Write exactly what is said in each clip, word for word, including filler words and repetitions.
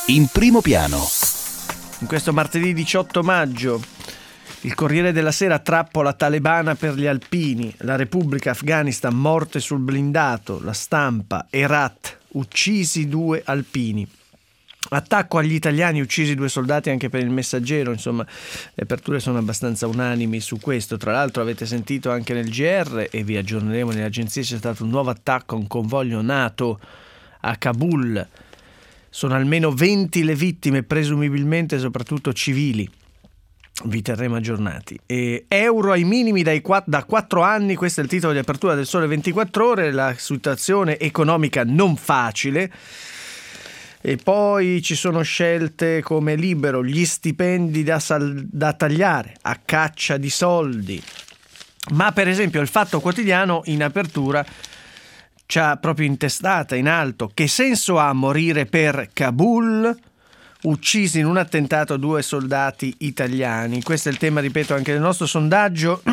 In primo piano. In questo martedì diciotto maggio, il Corriere della Sera: trappola talebana per gli alpini, la Repubblica, Afghanistan, morte sul blindato, La Stampa, Herat, uccisi due alpini. Attacco agli italiani, uccisi due soldati anche per il Messaggero. Insomma, le aperture sono abbastanza unanimi su questo. Tra l'altro avete sentito anche nel G R, e vi aggiorneremo nelle agenzie, c'è stato un nuovo attacco a un convoglio NATO a Kabul. Sono almeno venti le vittime, presumibilmente soprattutto civili. Vi terremo aggiornati. E euro ai minimi dai quatt- da quattro anni, questo è il titolo di apertura del Sole ventiquattro Ore, la situazione economica non facile. E poi ci sono scelte come Libero, gli stipendi da, sal- da tagliare, a caccia di soldi. Ma per esempio il Fatto Quotidiano in apertura ci ha proprio intestata in alto: che senso ha morire per Kabul? Uccisi in un attentato due soldati italiani. Questo è il tema, ripeto, anche del nostro sondaggio.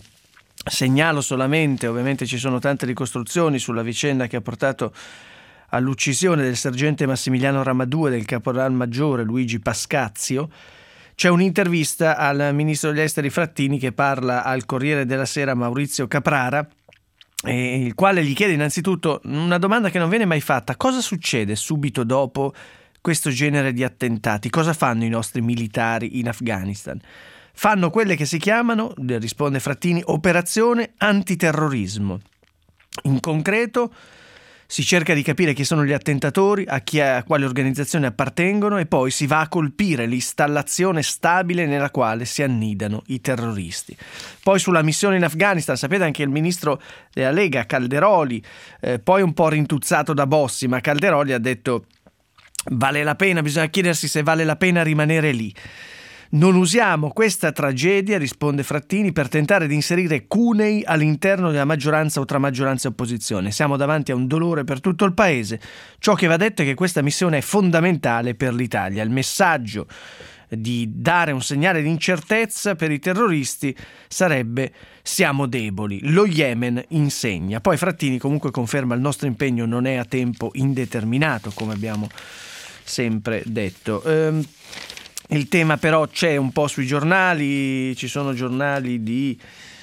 Segnalo solamente, ovviamente ci sono tante ricostruzioni sulla vicenda che ha portato all'uccisione del sergente Massimiliano Ramadù e del caporal maggiore Luigi Pascazio. C'è un'intervista al ministro degli esteri Frattini che parla al Corriere della Sera, Maurizio Caprara, eh, il quale gli chiede innanzitutto una domanda che non viene mai fatta: cosa succede subito dopo questo genere di attentati? Cosa fanno i nostri militari in Afghanistan? Fanno quelle che si chiamano, risponde Frattini, operazione antiterrorismo. In concreto si cerca di capire chi sono gli attentatori, a, chi, a quale organizzazione appartengono, e poi si va a colpire l'installazione stabile nella quale si annidano i terroristi. Poi sulla missione in Afghanistan, sapete, anche il ministro della Lega Calderoli, eh, poi un po' rintuzzato da Bossi, ma Calderoli ha detto: vale la pena, bisogna chiedersi se vale la pena rimanere lì. Non usiamo questa tragedia, risponde Frattini, per tentare di inserire Cunei all'interno della maggioranza o tra maggioranza e opposizione. Siamo davanti a un dolore per tutto il paese. Ciò che va detto è che questa missione è fondamentale per l'Italia. Il messaggio di dare un segnale di incertezza per i terroristi sarebbe: siamo deboli. Lo Yemen insegna. Poi Frattini comunque conferma: il nostro impegno non è a tempo indeterminato, come abbiamo sempre detto. Ehm, il tema però c'è un po' sui giornali, ci sono giornali di,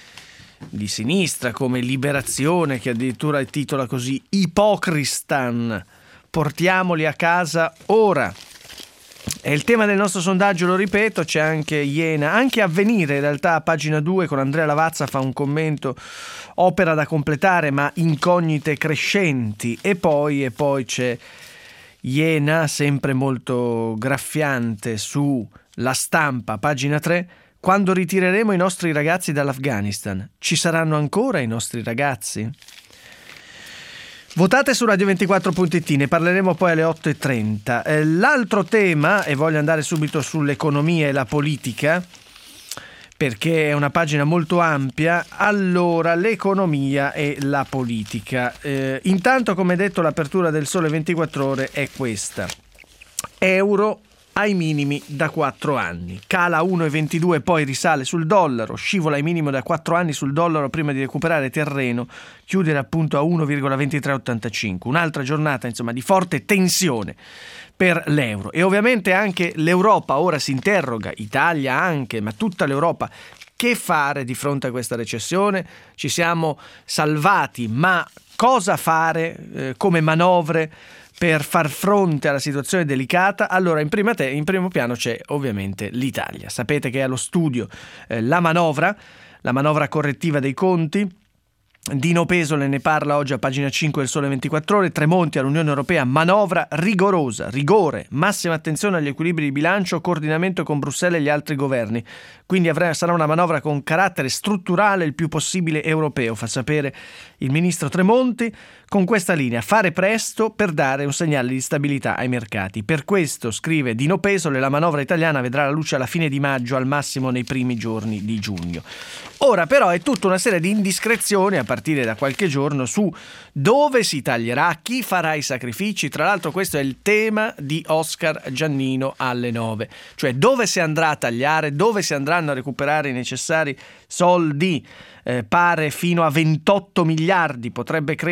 di sinistra come Liberazione, che addirittura titola così: Ipocristan, portiamoli a casa ora. È il tema del nostro sondaggio, lo ripeto. C'è anche Iena, anche Avvenire in realtà, a pagina due, con Andrea Lavazza, fa un commento: opera da completare ma incognite crescenti. E poi, e poi c'è Iena, sempre molto graffiante, su La Stampa, pagina tre: quando ritireremo i nostri ragazzi dall'Afghanistan, ci saranno ancora i nostri ragazzi? Votate su radio ventiquattro punto it, ne parleremo poi alle otto e trenta. Eh, l'altro tema, e voglio andare subito sull'economia e la politica, perché è una pagina molto ampia. Allora, l'economia e la politica. Eh, intanto, come detto, l'apertura del Sole ventiquattro Ore è questa: euro ai minimi da quattro anni. Cala a uno virgola ventidue, poi risale sul dollaro, scivola ai minimi da quattro anni sul dollaro prima di recuperare terreno, chiudere appunto a uno virgola ventitré ottantacinque. Un'altra giornata, insomma, di forte tensione per l'euro. E ovviamente anche l'Europa ora si interroga, Italia anche, ma tutta l'Europa: che fare di fronte a questa recessione? Ci siamo salvati, ma cosa fare eh, come manovre per far fronte alla situazione delicata? Allora, in, prima te- in primo piano c'è ovviamente l'Italia. Sapete che è allo studio eh, la manovra, la manovra correttiva dei conti. Dino Pesole ne parla oggi a pagina cinque del Sole ventiquattro Ore. Tremonti all'Unione Europea: manovra rigorosa, rigore, massima attenzione agli equilibri di bilancio, coordinamento con Bruxelles e gli altri governi. Quindi avrà, sarà una manovra con carattere strutturale, il più possibile europeo, fa sapere il ministro Tremonti. Con questa linea: fare presto per dare un segnale di stabilità ai mercati. Per questo, scrive Dino Pesole, la manovra italiana vedrà la luce alla fine di maggio, al massimo nei primi giorni di giugno. Ora però è tutta una serie di indiscrezioni a partire da qualche giorno su dove si taglierà, chi farà i sacrifici. Tra l'altro questo è il tema di Oscar Giannino alle nove, cioè dove si andrà a tagliare, dove si andranno a recuperare i necessari soldi. Eh, pare fino a ventotto miliardi, potrebbe crescere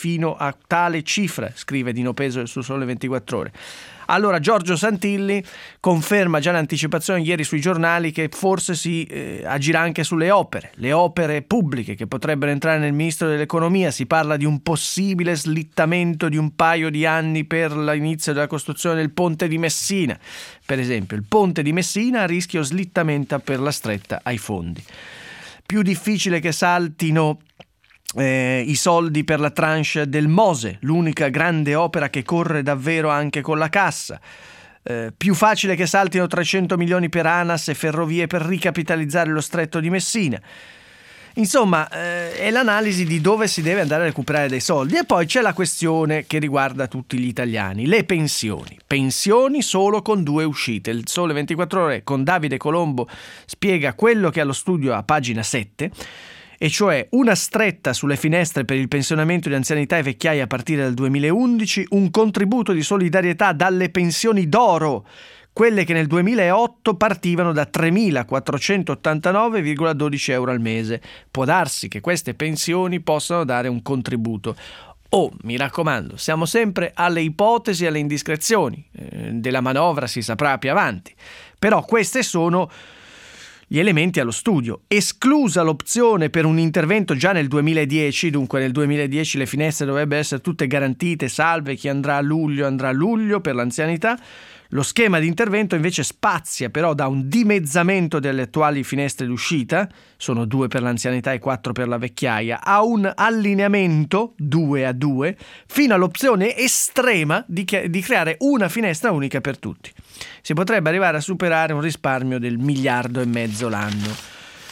fino a tale cifra, scrive Dino Peso su Sole ventiquattro Ore. Allora Giorgio Santilli conferma già in anticipazione ieri sui giornali che forse si eh, agirà anche sulle opere, le opere pubbliche che potrebbero entrare nel Ministero dell'Economia. Si parla di un possibile slittamento di un paio di anni per l'inizio della costruzione del ponte di Messina. Per esempio, il ponte di Messina a rischio slittamento per la stretta ai fondi. Più difficile che saltino Eh, i soldi per la tranche del Mose, l'unica grande opera che corre davvero anche con la cassa. Eh, più facile che saltino trecento milioni per ANAS e Ferrovie per ricapitalizzare lo stretto di Messina. Insomma, eh, è l'analisi di dove si deve andare a recuperare dei soldi. E poi c'è la questione che riguarda tutti gli italiani, le pensioni. Pensioni solo con due uscite. Il Sole ventiquattro Ore con Davide Colombo spiega quello che ha allo studio a pagina sette, e cioè una stretta sulle finestre per il pensionamento di anzianità e vecchiaia a partire dal duemilaundici, un contributo di solidarietà dalle pensioni d'oro, quelle che nel duemilaotto partivano da tremilaquattrocentottantanove virgola dodici euro al mese. Può darsi che queste pensioni possano dare un contributo. Oh, mi raccomando, siamo sempre alle ipotesi e alle indiscrezioni. Eh, della manovra si saprà più avanti. Però queste sono gli elementi allo studio. Esclusa l'opzione per un intervento già nel duemiladieci, dunque nel duemiladieci le finestre dovrebbero essere tutte garantite, salve chi andrà a luglio andrà a luglio per l'anzianità. Lo schema di intervento invece spazia però da un dimezzamento delle attuali finestre d'uscita, sono due per l'anzianità e quattro per la vecchiaia, a un allineamento due a due, fino all'opzione estrema di, di creare una finestra unica per tutti. Si potrebbe arrivare a superare un risparmio del miliardo e mezzo l'anno.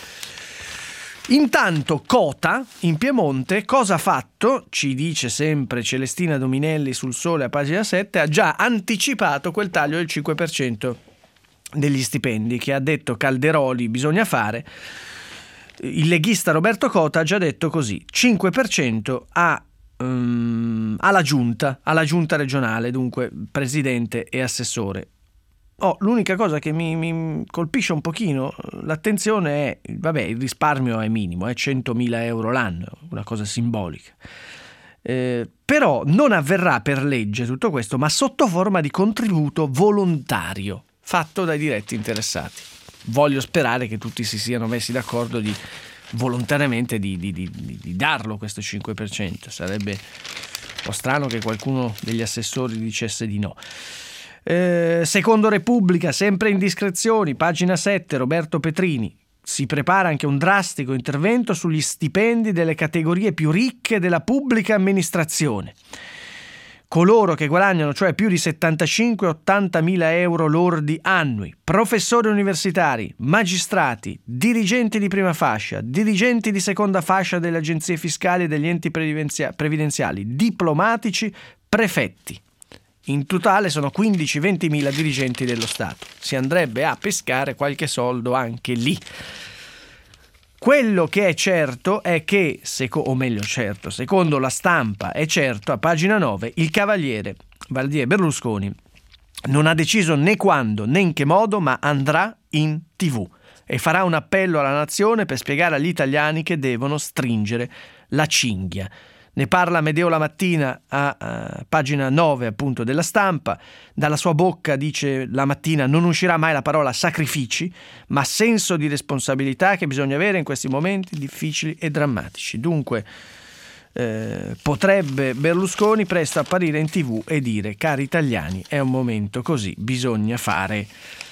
Intanto Cota, in Piemonte, cosa ha fatto? Ci dice sempre Celestina Dominelli sul Sole a pagina sette, ha già anticipato quel taglio del cinque per cento degli stipendi che ha detto Calderoli bisogna fare. Il leghista Roberto Cota ha già detto così, cinque per cento a, um, alla giunta, alla giunta regionale, dunque presidente e assessore. Oh, l'unica cosa che mi, mi colpisce un pochino l'attenzione è, vabbè, il risparmio è minimo, è centomila euro l'anno, una cosa simbolica. Eh, però non avverrà per legge tutto questo, ma sotto forma di contributo volontario, fatto dai diretti interessati. Voglio sperare che tutti si siano messi d'accordo di volontariamente di, di, di, di darlo questo cinque per cento. Sarebbe un po' strano che qualcuno degli assessori dicesse di no. Eh, secondo Repubblica, sempre indiscrezioni, pagina sette, Roberto Petrini. Si prepara anche un drastico intervento sugli stipendi delle categorie più ricche della pubblica amministrazione. Coloro che guadagnano cioè più di settantacinque ottanta mila euro lordi annui, professori universitari, magistrati, dirigenti di prima fascia, dirigenti di seconda fascia delle agenzie fiscali e degli enti previdenziali, diplomatici, prefetti. In totale sono quindici venti mila dirigenti dello Stato. Si andrebbe a pescare qualche soldo anche lì. Quello che è certo è che, seco- o meglio certo, secondo La Stampa è certo, a pagina nove, il cavaliere Valdier Berlusconi non ha deciso né quando né in che modo, ma andrà in tivù e farà un appello alla nazione per spiegare agli italiani che devono stringere la cinghia. Ne parla Amedeo La Mattina a, a pagina nove appunto della Stampa. Dalla sua bocca, dice La Mattina, non uscirà mai la parola sacrifici, ma senso di responsabilità che bisogna avere in questi momenti difficili e drammatici. Dunque eh, potrebbe Berlusconi presto apparire in tivù e dire: cari italiani, è un momento così, bisogna fare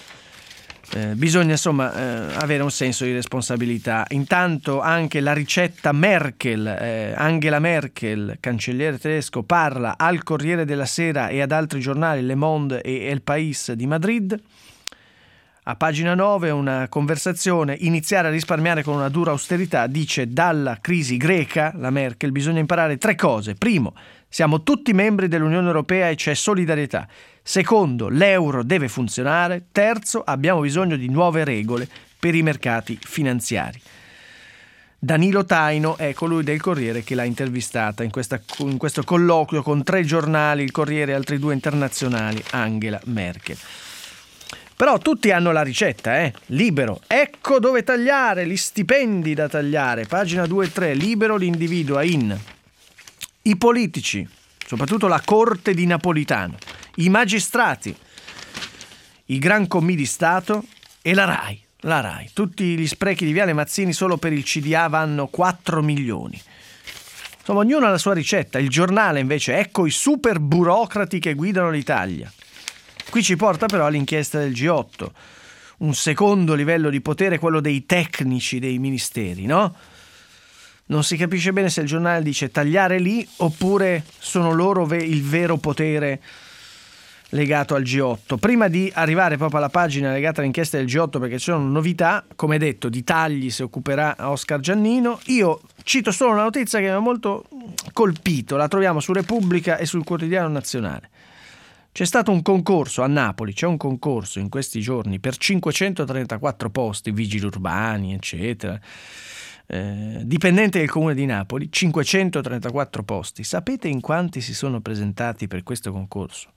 Eh, bisogna insomma eh, avere un senso di responsabilità. Intanto anche la ricetta Merkel, eh, Angela Merkel, cancelliere tedesco, parla al Corriere della Sera e ad altri giornali, Le Monde e El País di Madrid. A pagina nove una conversazione: iniziare a risparmiare con una dura austerità, dice dalla crisi greca la Merkel bisogna imparare tre cose. Primo, siamo tutti membri dell'Unione Europea e c'è solidarietà. Secondo, l'euro deve funzionare. Terzo, abbiamo bisogno di nuove regole per i mercati finanziari. Danilo Taino è colui del Corriere che l'ha intervistata in, questa, in questo colloquio con tre giornali, il Corriere e altri due internazionali, Angela Merkel. Però tutti hanno la ricetta, eh? Libero. Ecco dove tagliare, gli stipendi da tagliare. Pagina due e tre, Libero li individua in i politici, soprattutto la corte di Napolitano, i magistrati, i gran commì di Stato e la RAI. La RAI. Tutti gli sprechi di Viale Mazzini solo per il C D A vanno quattro milioni. Insomma, ognuno ha la sua ricetta. Il Giornale invece, ecco i super burocrati che guidano l'Italia. Qui ci porta però all'inchiesta del G otto. Un secondo livello di potere, quello dei tecnici dei ministeri, no? Non si capisce bene se il Giornale dice tagliare lì oppure sono loro ve- il vero potere legato al G otto. Prima di arrivare proprio alla pagina legata all'inchiesta del G otto, perché ci sono novità, come detto, di tagli si occuperà Oscar Giannino, io cito solo una notizia che mi ha molto colpito, la troviamo su Repubblica e sul Quotidiano Nazionale. C'è stato un concorso a Napoli, c'è un concorso in questi giorni per cinquecentotrentaquattro posti, vigili urbani, eccetera, eh, dipendenti del Comune di Napoli, cinquecentotrentaquattro posti. Sapete in quanti si sono presentati per questo concorso?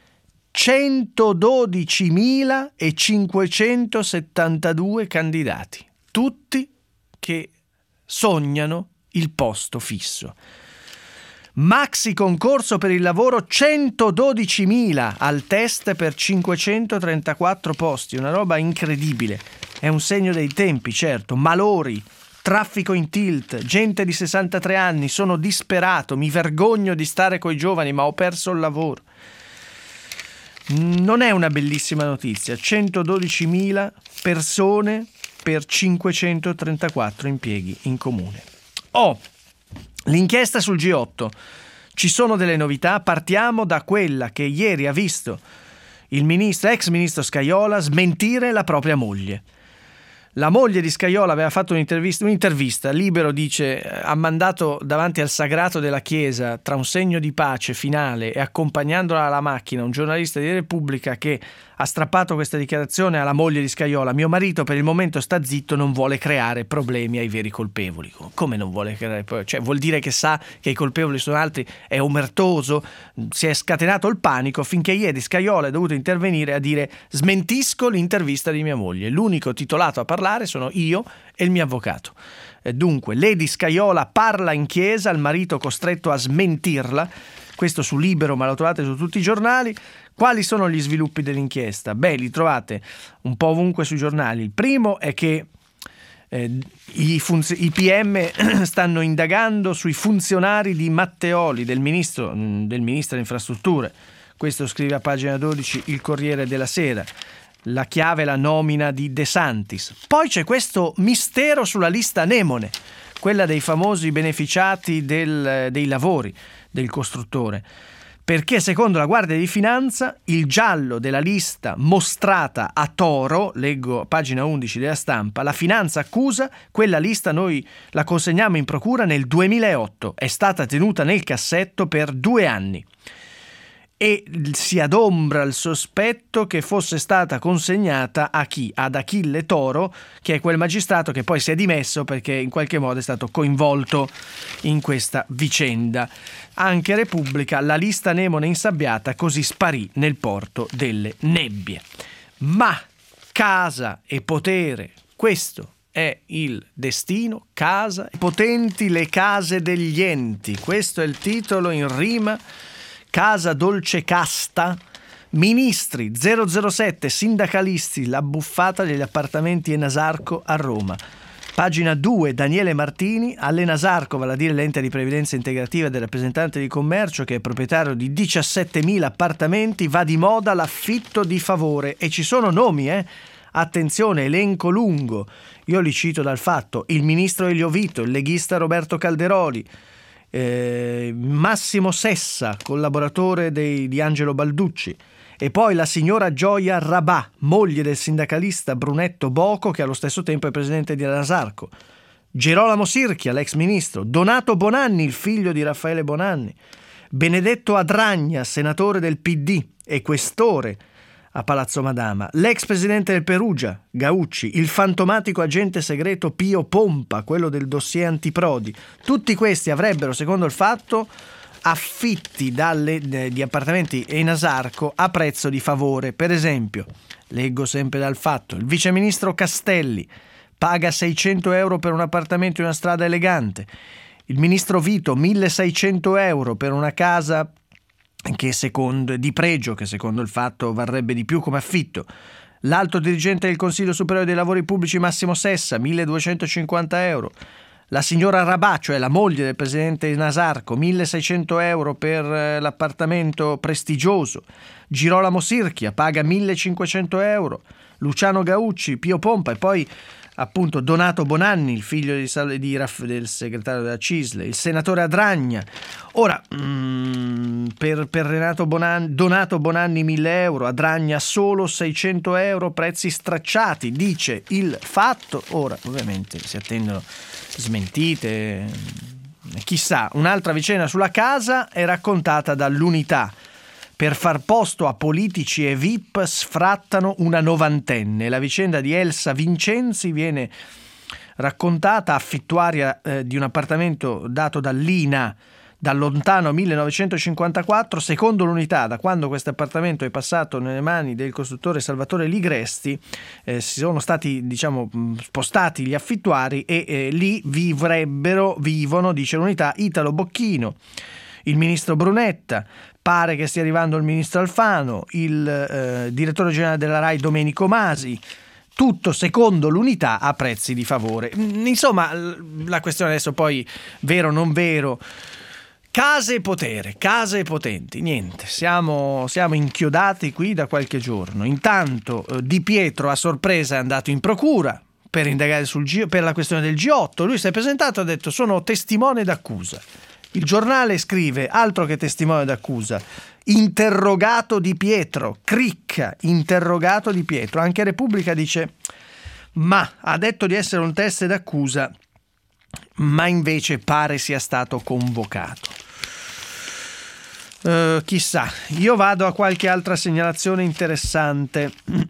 centododicimilacinquecentosettantadue candidati, tutti che sognano il posto fisso. Maxi concorso per il lavoro, centododicimila al test per cinquecentotrentaquattro posti, una roba incredibile. È un segno dei tempi, certo. Malori, traffico in tilt, gente di sessantatré anni, sono disperato, mi vergogno di stare coi giovani, ma ho perso il lavoro. Non è una bellissima notizia, centododicimila persone per cinquecentotrentaquattro impieghi in comune. Oh, l'inchiesta sul G otto. Ci sono delle novità, partiamo da quella che ieri ha visto il ministro, ex ministro Scajola smentire la propria moglie. La moglie di Scajola aveva fatto un'intervista, un'intervista, Libero dice, ha mandato davanti al sagrato della chiesa, tra un segno di pace finale e accompagnandola alla macchina, un giornalista di Repubblica che ha strappato questa dichiarazione alla moglie di Scajola. Mio marito per il momento sta zitto, non vuole creare problemi ai veri colpevoli. Come non vuole creare problemi? Cioè, vuol dire che sa che i colpevoli sono altri, è omertoso, si è scatenato il panico finché ieri Scajola è dovuto intervenire a dire smentisco l'intervista di mia moglie. L'unico titolato a parlare sono io e il mio avvocato. Dunque, Lady Scajola parla in chiesa, il marito costretto a smentirla. Questo su Libero, ma lo trovate su tutti i giornali. Quali sono gli sviluppi dell'inchiesta? Beh, li trovate un po' ovunque sui giornali. Il primo è che eh, i, funz- i P M stanno indagando sui funzionari di Matteoli, del ministro, del ministro delle infrastrutture. Questo scrive a pagina dodici il Corriere della Sera. La chiave è la nomina di De Santis. Poi c'è questo mistero sulla lista anemone, quella dei famosi beneficiati del, dei lavori del costruttore. Perché secondo la Guardia di Finanza il giallo della lista mostrata a Toro, leggo a pagina undici della Stampa, la Finanza accusa, quella lista noi la consegniamo in procura nel duemilaotto, è stata tenuta nel cassetto per due anni. E si adombra il sospetto che fosse stata consegnata a chi? Ad Achille Toro, che è quel magistrato che poi si è dimesso perché in qualche modo è stato coinvolto in questa vicenda. Anche Repubblica, la lista anemone insabbiata, così sparì nel porto delle nebbie. Ma casa e potere, questo è il destino, casa, potenti le case degli enti, questo è il titolo in rima. Casa Dolce Casta, ministri, zero zero sette, sindacalisti, la buffata degli appartamenti Enasarco a Roma. Pagina due, Daniele Martini, all'Enasarco, vale a dire l'ente di previdenza integrativa del rappresentante di commercio che è proprietario di diciassettemila appartamenti, va di moda l'affitto di favore e ci sono nomi, eh? Attenzione, elenco lungo, io li cito dal Fatto, il ministro Elio Vito, il leghista Roberto Calderoli, Eh, Massimo Sessa, collaboratore dei, di Angelo Balducci, e poi la signora Gioia Rabà, moglie del sindacalista Brunetto Boco, che allo stesso tempo è presidente di Enasarco, Gerolamo Sirchia, l'ex ministro, Donato Bonanni, il figlio di Raffaele Bonanni, Benedetto Adragna, senatore del P D e questore a Palazzo Madama, l'ex presidente del Perugia, Gaucci, il fantomatico agente segreto Pio Pompa, quello del dossier Antiprodi. Tutti questi avrebbero, secondo il Fatto, affitti dalle, di appartamenti Enasarco a prezzo di favore. Per esempio, leggo sempre dal Fatto, il viceministro Castelli paga seicento euro per un appartamento in una strada elegante. Il ministro Vito, milleseicento euro per una casa che secondo, di pregio, che secondo il fatto varrebbe di più come affitto. L'alto dirigente del Consiglio Superiore dei Lavori Pubblici Massimo Sessa, milleduecentocinquanta euro. La signora Rabà, cioè la moglie del presidente Nasarco, milleseicento euro per l'appartamento prestigioso. Girolamo Sirchia paga millecinquecento euro. Luciano Gaucci, Pio Pompa e poi appunto Donato Bonanni, il figlio di, di Raff, del segretario della Cisle, il senatore Adragna. Ora, mm, per, per Renato Bonanni, Donato Bonanni mille euro, Adragna solo seicento euro, prezzi stracciati, dice Il Fatto. Ora, ovviamente si attendono smentite, chissà. Un'altra vicenda sulla casa è raccontata dall'Unità. Per far posto a politici e V I P sfrattano una novantenne. La vicenda di Elsa Vincenzi viene raccontata, affittuaria eh, di un appartamento dato dall'I N A dal lontano millenovecentocinquantaquattro. Secondo l'Unità, da quando questo appartamento è passato nelle mani del costruttore Salvatore Ligresti, eh, si sono stati, diciamo, spostati gli affittuari e eh, lì vivrebbero, vivono, dice l'Unità, Italo Bocchino, il ministro Brunetta, pare che stia arrivando il ministro Alfano, il eh, direttore generale della RAI Domenico Masi, tutto secondo l'Unità a prezzi di favore. Insomma, la questione adesso poi, vero o non vero, case e potere, case e potenti, niente, siamo, siamo inchiodati qui da qualche giorno. Intanto eh, Di Pietro a sorpresa è andato in procura per indagare sul G- per la questione del G otto, lui si è presentato e ha detto sono testimone d'accusa. Il giornale scrive, altro che testimone d'accusa, interrogato Di Pietro, cricca, interrogato Di Pietro. Anche Repubblica dice, ma ha detto di essere un test d'accusa, ma invece pare sia stato convocato. Uh, chissà, io vado a qualche altra segnalazione interessante.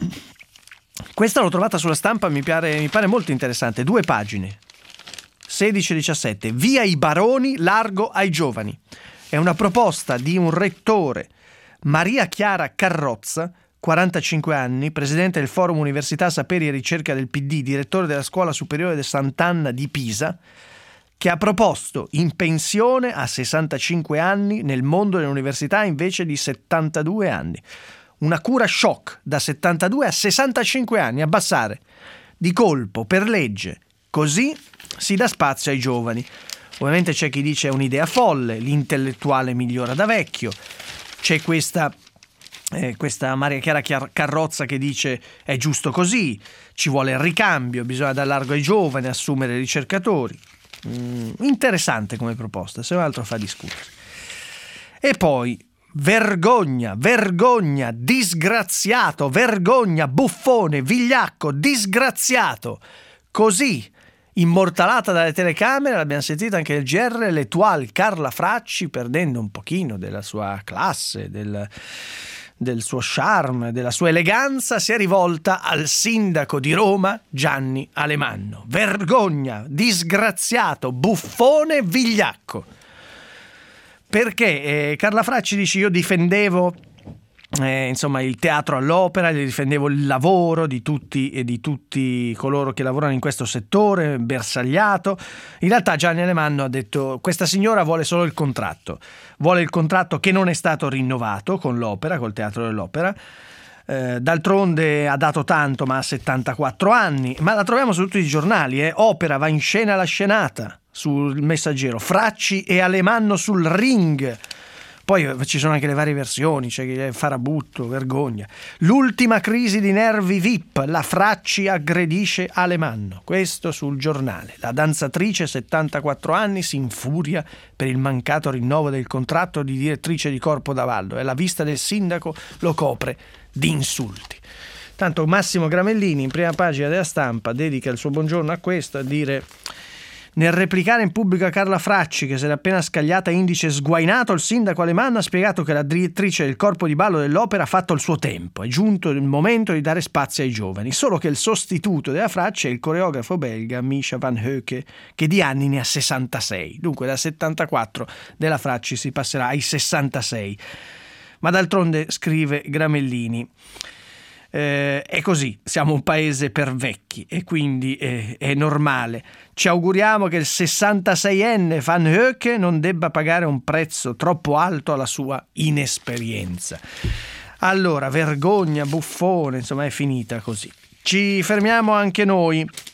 Questa l'ho trovata sulla Stampa, mi pare, mi pare molto interessante, due pagine. sedici diciassette, via i baroni, largo ai giovani. È una proposta di un rettore, Maria Chiara Carrozza, quarantacinque anni, presidente del Forum Università Saperi e Ricerca del P D, direttore della Scuola Superiore di Sant'Anna di Pisa, che ha proposto in pensione a sessantacinque anni nel mondo dell'università invece di settantadue anni. Una cura shock da settantadue a sessantacinque anni, abbassare di colpo per legge. Così si dà spazio ai giovani. Ovviamente c'è chi dice è un'idea folle, l'intellettuale migliora da vecchio. C'è questa, eh, questa Maria Chiara Carrozza che dice è giusto così, ci vuole il ricambio, bisogna dar largo ai giovani, assumere ricercatori. Mm, interessante come proposta, se non altro fa discutere. E poi vergogna, vergogna, disgraziato, vergogna, buffone, vigliacco, disgraziato. Così, immortalata dalle telecamere, l'abbiamo sentita anche nel G R, l'Etoile Carla Fracci, perdendo un pochino della sua classe, del, del suo charme, della sua eleganza, si è rivolta al sindaco di Roma, Gianni Alemanno. Vergogna, disgraziato, buffone, vigliacco. Perché eh, Carla Fracci dice io difendevo Eh, insomma il teatro all'opera, gli difendevo il lavoro di tutti e di tutti coloro che lavorano in questo settore bersagliato. In realtà Gianni Alemanno ha detto questa signora vuole solo il contratto, vuole il contratto che non è stato rinnovato con l'opera, col teatro dell'opera. Eh, d'altronde ha dato tanto, ma ha settantaquattro anni, ma la troviamo su tutti i giornali, eh. Opera va in scena la scenata sul Messaggero, Fracci e Alemanno sul ring. Poi ci sono anche le varie versioni, c'è chi è farabutto, vergogna. L'ultima crisi di nervi V I P, la Fracci aggredisce Alemanno. Questo sul giornale. La danzatrice, settantaquattro anni, si infuria per il mancato rinnovo del contratto di direttrice di Corpo d'Avallo e la vista del sindaco lo copre di insulti. Tanto Massimo Gramellini, in prima pagina della Stampa, dedica il suo buongiorno a questo, a dire: nel replicare in pubblico a Carla Fracci, che si era appena scagliata indice sguainato, il sindaco Alemanno ha spiegato che la direttrice del corpo di ballo dell'opera ha fatto il suo tempo. È giunto il momento di dare spazio ai giovani. Solo che il sostituto della Fracci è il coreografo belga Misha Van Heuke, che di anni ne ha sessantasei. Dunque da settantaquattro della Fracci si passerà ai sessantasei. Ma d'altronde, scrive Gramellini, Eh, è così, siamo un paese per vecchi e quindi è, è normale. Ci auguriamo che il sessantaseienne Van Hoeke non debba pagare un prezzo troppo alto alla sua inesperienza. Allora, vergogna, buffone, insomma è finita così. Ci fermiamo anche noi.